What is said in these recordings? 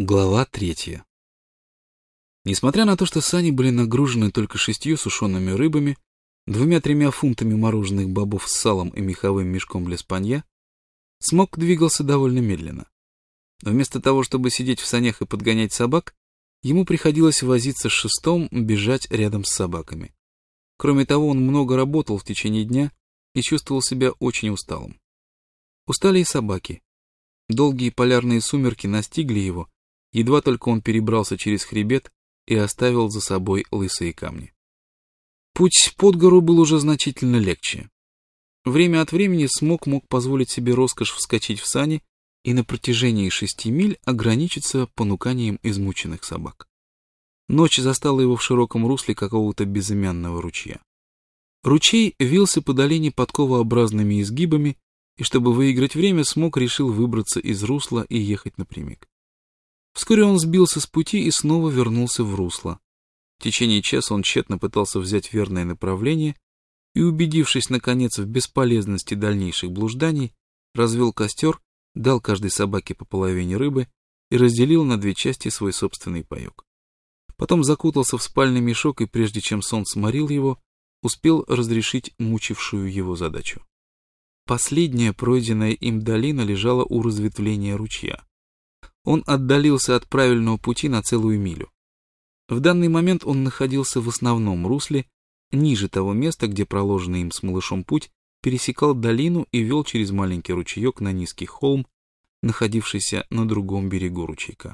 Глава 3. Несмотря на то, что сани были нагружены только 6 сушеными рыбами, 2-3 фунтами мороженых бобов с салом и меховым мешком для спанья, Смок двигался довольно медленно. Вместо того, чтобы сидеть в санях и подгонять собак, ему приходилось возиться с шестом, бежать рядом с собаками. Кроме того, он много работал в течение дня и чувствовал себя очень усталым. Устали и собаки. Долгие полярные сумерки настигли его, едва только он перебрался через хребет и оставил за собой лысые камни. Путь под гору был уже значительно легче. Время от времени Смок мог позволить себе роскошь вскочить в сани и на протяжении 6 миль ограничиться понуканием измученных собак. Ночь застала его в широком русле какого-то безымянного ручья. Ручей вился по долине подковообразными изгибами, и чтобы выиграть время, Смок решил выбраться из русла и ехать напрямик. Вскоре он сбился с пути и снова вернулся в русло. В течение часа он тщетно пытался взять верное направление и, убедившись, наконец, в бесполезности дальнейших блужданий, развел костер, дал каждой собаке по половине рыбы и разделил на 2 части свой собственный паек. Потом закутался в спальный мешок и, прежде чем сон сморил его, успел разрешить мучившую его задачу. Последняя пройденная им долина лежала у разветвления ручья. Он отдалился от правильного пути на целую милю. В данный момент он находился в основном русле, ниже того места, где проложенный им с малышом путь пересекал долину и вел через маленький ручеек на низкий холм, находившийся на другом берегу ручейка.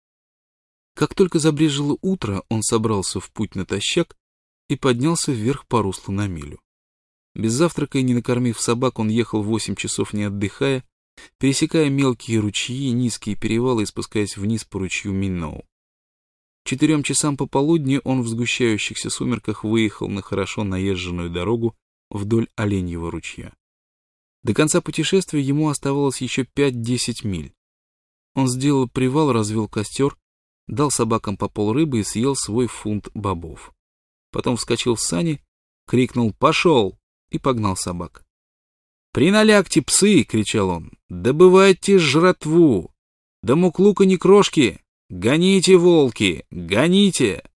Как только забрежило утро, он собрался в путь натощак и поднялся вверх по руслу на милю. Без завтрака и не накормив собак, он ехал 8 часов не отдыхая, пересекая мелкие ручьи, низкие перевалы и спускаясь вниз по ручью Минноу. К 4 часам пополудни он в сгущающихся сумерках выехал на хорошо наезженную дорогу вдоль Оленьего ручья. До конца путешествия ему оставалось еще 5-10 миль. Он сделал привал, развел костер, дал собакам по полрыбы и съел свой фунт бобов. Потом вскочил в сани, крикнул «Пошел!» и погнал собак. «Приналягте, псы!» — кричал он. «Добывайте жратву! Да мук лука ни крошки! Гоните, волки! Гоните!»